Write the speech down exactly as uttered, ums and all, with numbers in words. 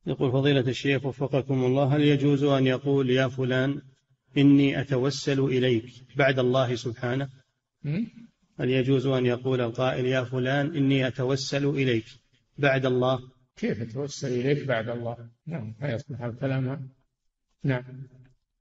يقول فضيلة الشيخ وفقكم الله، هل يجوز أن يقول يا فلان إني أتوسل إليك بعد الله سبحانه؟ هل يجوز أن يقول القائل يا فلان إني أتوسل إليك بعد الله؟ كيف أتوسل إليك بعد الله؟ نعم، لا يصلح الكلام. نعم.